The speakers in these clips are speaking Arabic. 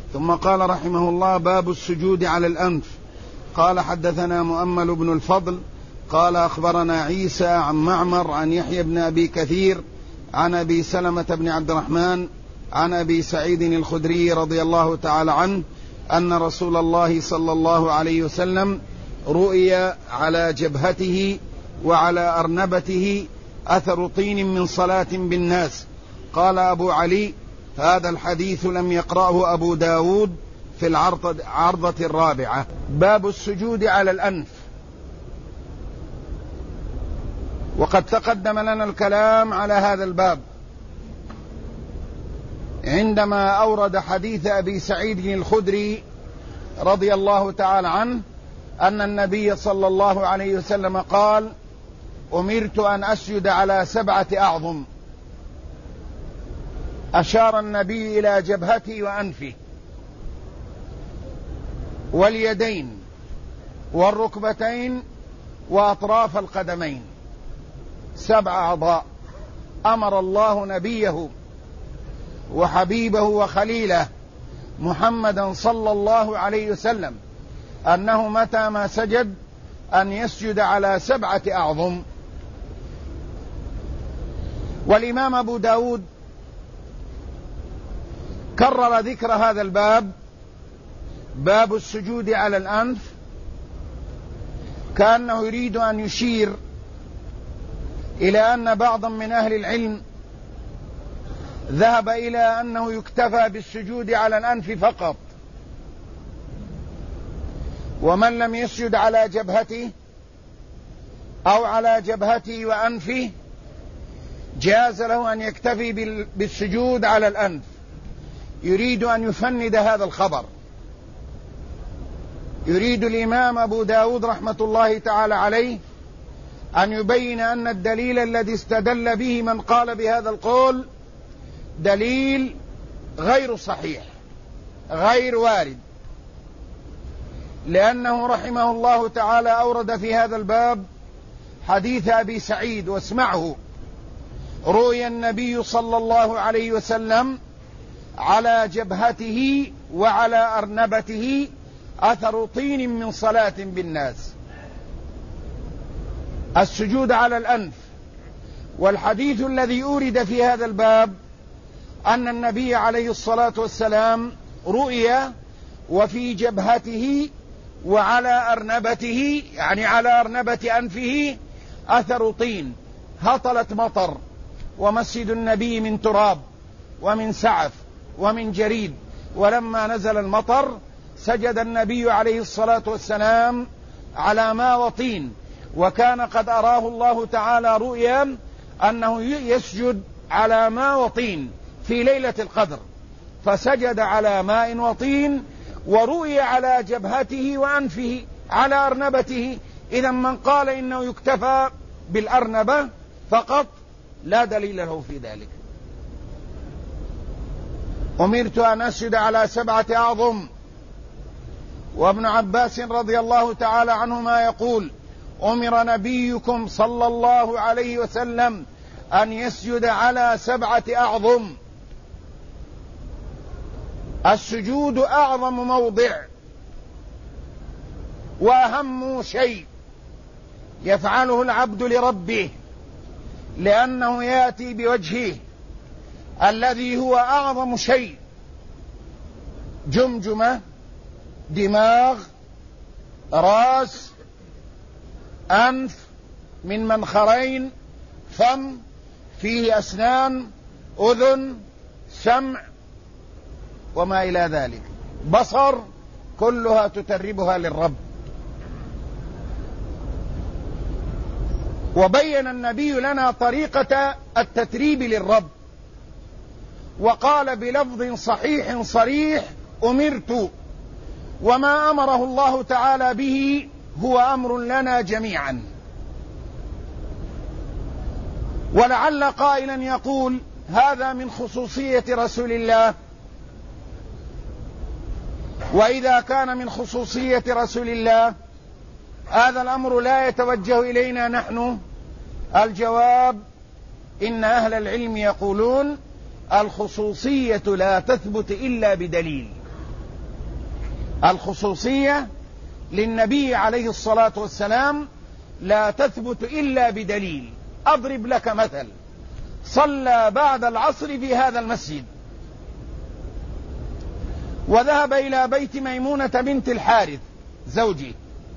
ثم قال رحمه الله: باب السجود على الأنف. قال: حدثنا مؤمل بن الفضل قال: أخبرنا عيسى عن معمر عن يحيى بن أبي كثير عن أبي سلمة بن عبد الرحمن عن أبي سعيد الخدري رضي الله تعالى عنه أن رسول الله صلى الله عليه وسلم رؤي على جبهته وعلى أرنبته أثر طين من صلاة بالناس. قال أبو علي: هذا الحديث لم يقرأه أبو داود في العرضة الرابعة. باب السجود على الأنف. وقد تقدم لنا الكلام على هذا الباب عندما أورد حديث أبي سعيد الخدري رضي الله تعالى عنه أن النبي صلى الله عليه وسلم قال: أمرت أن أسجد على 7 أعظم. أشار النبي إلى جبهته وأنفه واليدين والركبتين وأطراف القدمين، 7 أعضاء أمر الله نبيه وحبيبه وخليله محمدا صلى الله عليه وسلم أنه متى ما سجد أن يسجد على 7 أعظم. والإمام أبو داود كرر ذكر هذا الباب، باب السجود على الأنف، كأنه يريد أن يشير إلى أن بعضا من أهل العلم ذهب إلى أنه يكتفى بالسجود على الأنف فقط، ومن لم يسجد على جبهته أو على جبهته وأنفه جاز له أن يكتفي بالسجود على الأنف. يريد أن يفند هذا الخبر. يريد الإمام أبو داود رحمة الله تعالى عليه أن يبين أن الدليل الذي استدل به من قال بهذا القول دليل غير صحيح غير وارد، لأنه رحمه الله تعالى أورد في هذا الباب حديث أبي سعيد، واسمعه: رؤي النبي صلى الله عليه وسلم على جبهته وعلى أرنبته أثر طين من صلاة بالناس. السجود على الأنف. والحديث الذي أورد في هذا الباب أن النبي عليه الصلاة والسلام رؤي وفي جبهته وعلى أرنبته، يعني على أرنبة أنفه، أثر طين، هطلة مطر، ومسجد النبي من تراب ومن سعف ومن جريد، ولما نزل المطر سجد النبي عليه الصلاة والسلام على ماء وطين، وكان قد أراه الله تعالى رؤيا أنه يسجد على ماء وطين في ليلة القدر، فسجد على ماء وطين ورؤي على جبهته وأنفه على أرنبته. إذا من قال إنه يكتفى بالأرنبة فقط لا دليل له في ذلك. أمرت أن أسجد على 7 أعظم. وابن عباس رضي الله تعالى عنهما يقول: أمر نبيكم صلى الله عليه وسلم أن يسجد على 7 أعظم. السجود أعظم موضع وأهم شيء يفعله العبد لربه، لأنه يأتي بوجهه الذي هو أعظم شيء: جمجمة، دماغ، رأس، أنف من منخرين، فم فيه أسنان، أذن، سمع وما إلى ذلك، بصر، كلها تتربها للرب. وبين النبي لنا طريقة التتريب للرب، وقال بلفظ صحيح صريح: أمرت. وما أمره الله تعالى به هو أمر لنا جميعا. ولعل قائلا يقول: هذا من خصوصية رسول الله. وإذا كان من خصوصية رسول الله هذا الأمر لا يتوجه إلينا نحن. الجواب: إن أهل العلم يقولون: الخصوصية لا تثبت إلا بدليل. الخصوصية للنبي عليه الصلاة والسلام لا تثبت إلا بدليل. أضرب لك مثل: صلى بعد العصر في هذا المسجد، وذهب إلى بيت ميمونة بنت الحارث زوجي،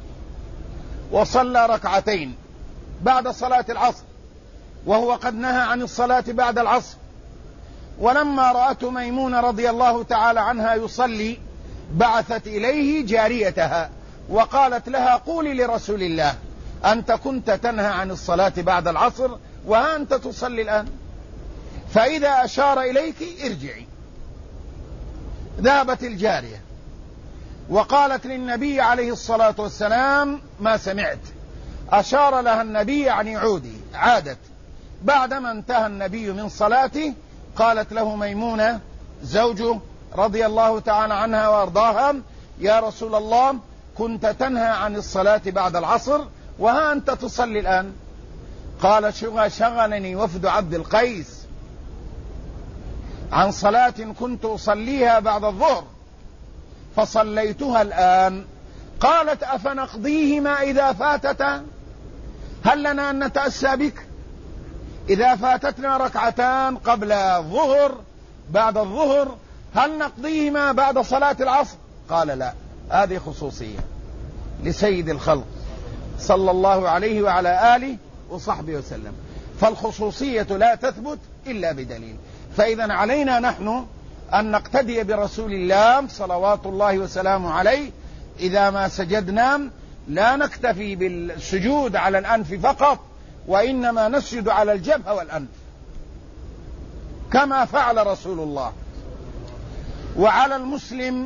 وصلى ركعتين بعد صلاة العصر، وهو قد نهى عن الصلاة بعد العصر. ولما رأته ميمونة رضي الله تعالى عنها يصلي بعثت إليه جاريتها وقالت لها: قولي لرسول الله أنت كنت تنهى عن الصلاة بعد العصر وها أنت تصلي الآن، فإذا أشار إليك ارجعي. ذهبت الجارية وقالت للنبي عليه الصلاة والسلام: ما سمعت. أشار لها النبي يعني عودي. عادت. بعدما انتهى النبي من صلاته قالت له ميمونة زوجه رضي الله تعالى عنها وارضاها: يا رسول الله، كنت تنهى عن الصلاة بعد العصر وها أنت تصلي الآن. قال: شغلني وفد عبد القيس عن صلاة كنت أصليها بعد الظهر فصليتها الآن. قالت: أفنقضيهما إذا فاتتا؟ هل لنا أن نتأسى بك إذا فاتتنا ركعتان قبل الظهر بعد الظهر؟ هل نقضيهما بعد صلاة العصر؟ قال: لا، هذه خصوصية لسيد الخلق صلى الله عليه وعلى آله وصحبه وسلم، فالخصوصية لا تثبت إلا بدليل. فإذا علينا نحن أن نقتدي برسول الله صلوات الله وسلامه عليه. إذا ما سجدنا لا نكتفي بالسجود على الأنف فقط، وإنما نسجد على الجبهة والأنف كما فعل رسول الله. وعلى المسلم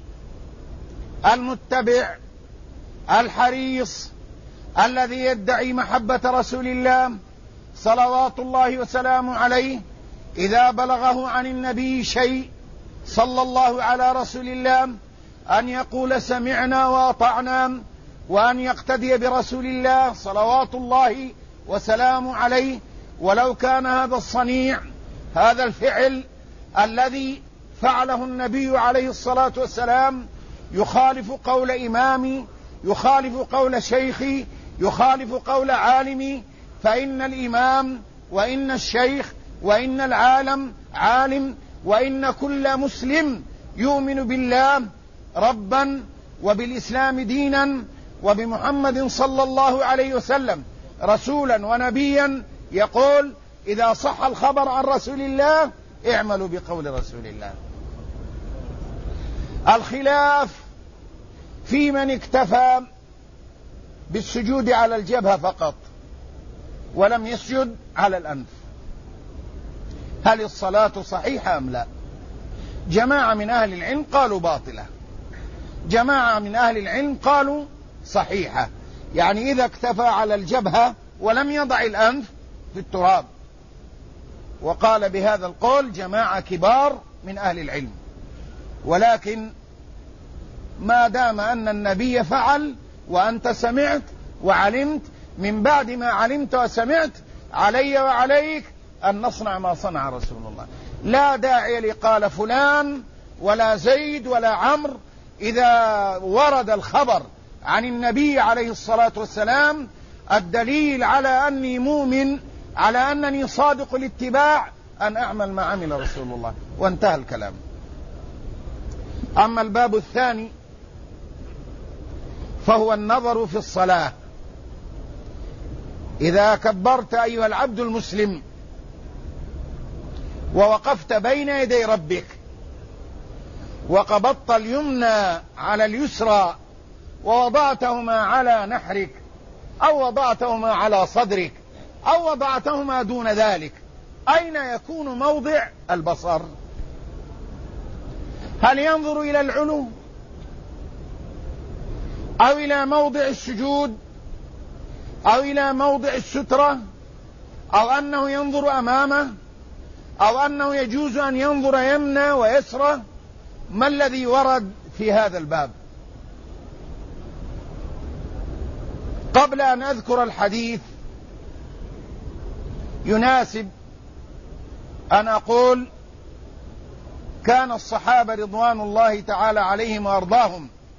المتبع الحريص الذي يدعي محبة رسول الله صلوات الله وسلامه عليه، إذا بلغه عن النبي شيء صلى الله على رسول الله أن يقول: سمعنا وأطعنا، وأن يقتدي برسول الله صلوات الله وسلامه عليه، ولو كان هذا الصنيع، هذا الفعل الذي فعله النبي عليه الصلاة والسلام يخالف قول إمامي، يخالف قول شيخي، يخالف قول عالمي، فإن الإمام وإن الشيخ وإن العالم عالم، وإن كل مسلم يؤمن بالله ربا وبالإسلام دينا وبمحمد صلى الله عليه وسلم رسولا ونبيا يقول: إذا صح الخبر عن رسول الله اعملوا بقول رسول الله. الخلاف في من اكتفى بالسجود على الجبهة فقط ولم يسجد على الأنف، هل الصلاة صحيحة أم لا؟ جماعة من أهل العلم قالوا باطلة، جماعة من أهل العلم قالوا صحيحة، يعني إذا اكتفى على الجبهة ولم يضع الأنف في التراب. وقال بهذا القول جماعة كبار من أهل العلم. ولكن ما دام أن النبي فعل وأنت سمعت وعلمت، من بعد ما علمت وسمعت علي وعليك أن نصنع ما صنع رسول الله. لا داعي لقال فلان ولا زيد ولا عمرو. إذا ورد الخبر عن النبي عليه الصلاة والسلام الدليل على أني مؤمن، على أنني صادق الاتباع، أن أعمل ما عمل رسول الله، وانتهى الكلام. أما الباب الثاني فهو النظر في الصلاة. إذا كبرت أيها العبد المسلم ووقفت بين يدي ربك وقبضت اليمنى على اليسرى ووضعتهما على نحرك أو وضعتهما على صدرك أو وضعتهما دون ذلك، أين يكون موضع البصر؟ هل ينظر إلى العلو أو إلى موضع السجود أو إلى موضع السترة أو أنه ينظر أمامه أو أنه يجوز أن ينظر يمنى ويسرى؟ ما الذي ورد في هذا الباب؟ قبل أن أذكر الحديث يناسب أن أقول: كان الصحابة رضوان الله تعالى عليهم وأرضاهم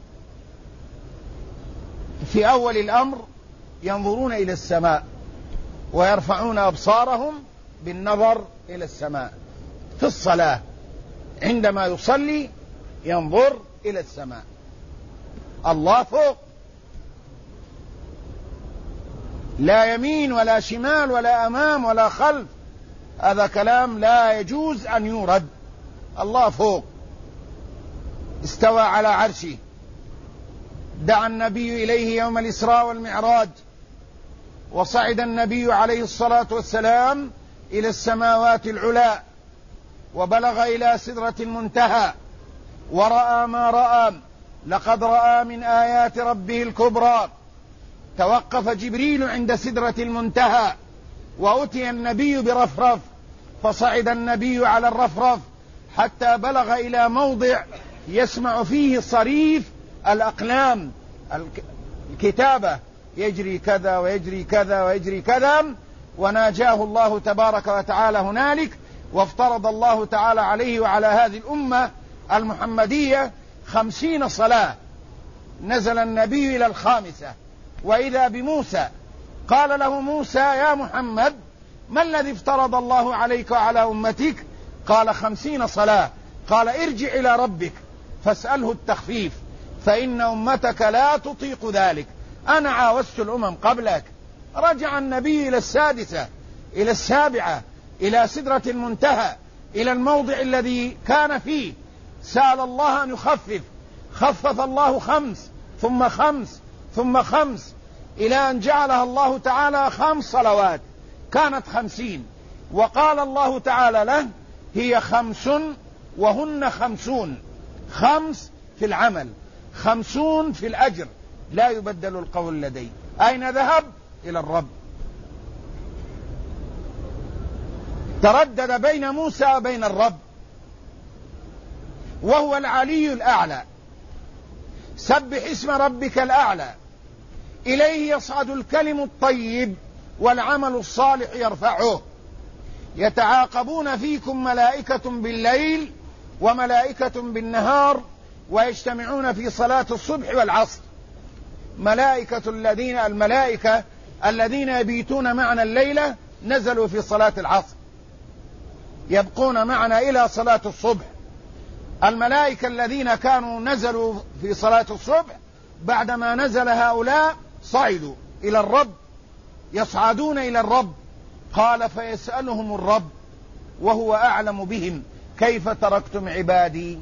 في أول الأمر ينظرون إلى السماء ويرفعون أبصارهم بالنظر إلى السماء. في الصلاة عندما يصلي ينظر إلى السماء، الله فوق، لا يمين ولا شمال ولا أمام ولا خلف، هذا كلام لا يجوز أن يورد. الله فوق، استوى على عرشه، دعا النبي إليه يوم الإسراء والمعراج، وصعد النبي عليه الصلاة والسلام إلى السماوات العلى، وبلغ إلى سدرة المنتهى، ورأى ما رأى، لقد رأى من آيات ربه الكبرى. توقف جبريل عند سدرة المنتهى، وأتي النبي برفرف، فصعد النبي على الرفرف حتى بلغ إلى موضع يسمع فيه صريف الأقلام، الكتابة، يجري كذا ويجري كذا ويجري كذا، وناجاه الله تبارك وتعالى هنالك، وافترض الله تعالى عليه وعلى هذه الأمة المحمدية 50 صلاة. نزل النبي إلى الخامسة، وإذا بموسى، قال له موسى: يا محمد، ما الذي افترض الله عليك وعلى أمتك؟ قال: 50 صلاة. قال: ارجع إلى ربك فاسأله التخفيف، فإن أمتك لا تطيق ذلك، أنا عاوزت الأمم قبلك. رجع النبي إلى السادسة، إلى السابعة، إلى سدرة المنتهى، إلى الموضع الذي كان فيه، سأل الله أن يخفف، خفف الله 5 ثم 5 ثم 5، إلى أن جعلها الله تعالى 5 صلوات، كانت 50. وقال الله تعالى له: هي 5 وهن 50، 5 في العمل، 50 في الأجر، لا يبدل القول لدي. أين ذهب؟ إلى الرب. تردد بين موسى وبين الرب، وهو العلي الأعلى. سبح اسم ربك الأعلى، إليه يصعد الكلم الطيب والعمل الصالح يرفعه. يتعاقبون فيكم ملائكة بالليل وملائكة بالنهار، ويجتمعون في صلاة الصبح والعصر. الملائكة الذين يبيتون معنا الليلة نزلوا في صلاة العصر، يبقون معنا إلى صلاة الصبح. الملائكة الذين كانوا نزلوا في صلاة الصبح بعدما نزل هؤلاء صعدوا إلى الرب، يصعدون إلى الرب. قال: فيسألهم الرب وهو أعلم بهم: كيف تركتم عبادي؟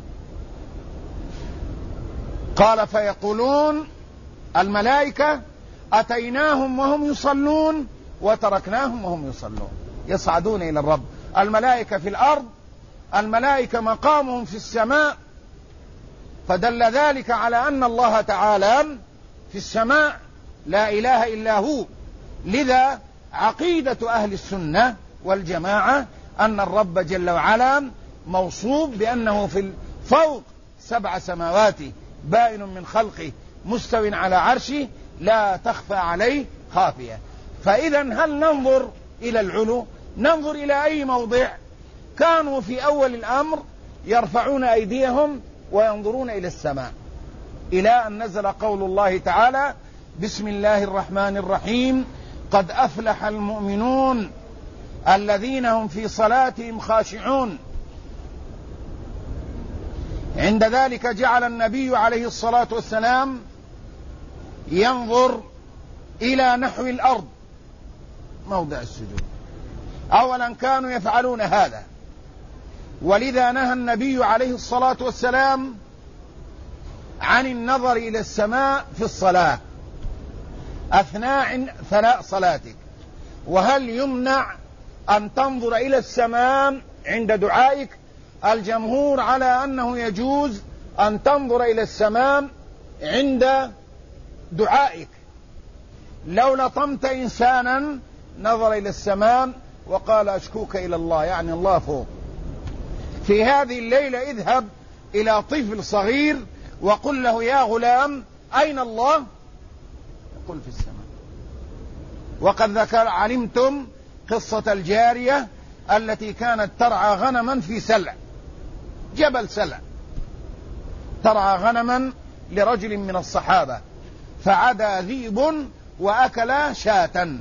قال: فيقولون الملائكة: أتيناهم وهم يصلون وتركناهم وهم يصلون. يصعدون إلى الرب. الملائكة في الأرض، الملائكة مقامهم في السماء، فدل ذلك على أن الله تعالى في السماء لا إله إلا هو. لذا عقيدة أهل السنة والجماعة أن الرب جل وعلا موصوف بأنه في فوق 7 سماوات، بائن من خلقه، مستو على عرشه، لا تخفى عليه خافية. فإذا هل ننظر إلى العلو؟ ننظر إلى أي موضع؟ كانوا في أول الأمر يرفعون أيديهم وينظرون إلى السماء، إلى أن نزل قول الله تعالى: بسم الله الرحمن الرحيم، قد أفلح المؤمنون الذين هم في صلاتهم خاشعون. عند ذلك جعل النبي عليه الصلاة والسلام ينظر إلى نحو الأرض موضع السجود. أولا كانوا يفعلون هذا، ولذا نهى النبي عليه الصلاة والسلام عن النظر إلى السماء في الصلاة أثناء ثناء صلاتك. وهل يمنع أن تنظر إلى السماء عند دعائك؟ الجمهور على أنه يجوز أن تنظر إلى السماء عند دعائك. لو لطمت إنسانا نظر إلى السماء وقال: أشكوك إلى الله، يعني الله فوق. في هذه الليلة اذهب إلى طفل صغير وقل له: يا غلام، أين الله؟ يقول: في السماء. وقد علمتم قصة الجارية التي كانت ترعى غنما في سلع، جبل سلع، ترعى غنما لرجل من الصحابة، فعدا ذئب وأكل شاة.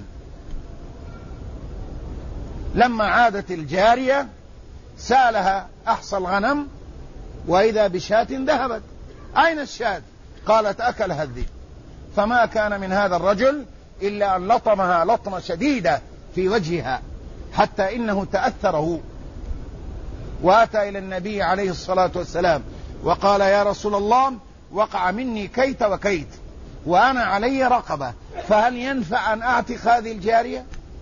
لما عادت الجارية سألها أحصى الغنم وإذا بشاة ذهبت، أين الشاة؟ قالت أكلها الذئب. فما كان من هذا الرجل إلا أن لطمها لطمة شديدة في وجهها حتى إنه تأثره، وأتى إلى النبي عليه الصلاة والسلام وقال: يا رسول الله، وقع مني كيت وكيت وأنا علي رقبة، فهل ينفع أن أعتق هذه الجارية؟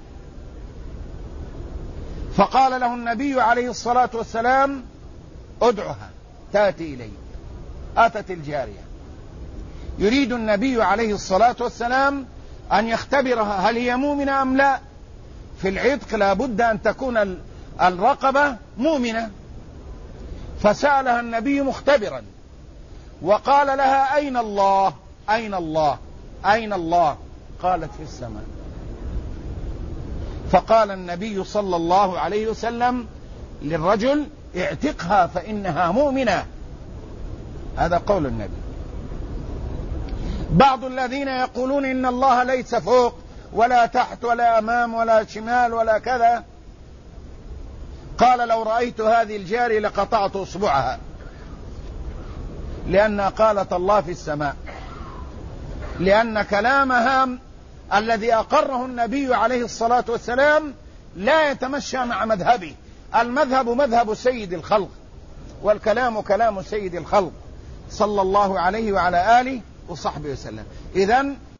فقال له النبي عليه الصلاة والسلام: ادعها تأتي إلي. أتت الجارية، يريد النبي عليه الصلاة والسلام أن يختبرها هل هي مؤمنة أم لا. في العتق لا بد أن تكون الرقبة مؤمنة. فسألها النبي مختبرا وقال لها: أين الله؟ أين الله؟ أين الله؟ قالت: في السماء. فقال النبي صلى الله عليه وسلم للرجل: اعتقها فإنها مؤمنة. هذا قول النبي. بعض الذين يقولون إن الله ليس فوق ولا تحت ولا أمام ولا شمال ولا كذا، قال: لو رأيت هذه الجارية لقطعت أصبعها، لأن قالت الله في السماء، لأن كلامها الذي أقره النبي عليه الصلاة والسلام لا يتمشى مع مذهبه. المذهب مذهب سيد الخلق، والكلام كلام سيد الخلق صلى الله عليه وعلى آله وصحبه وسلم. إذن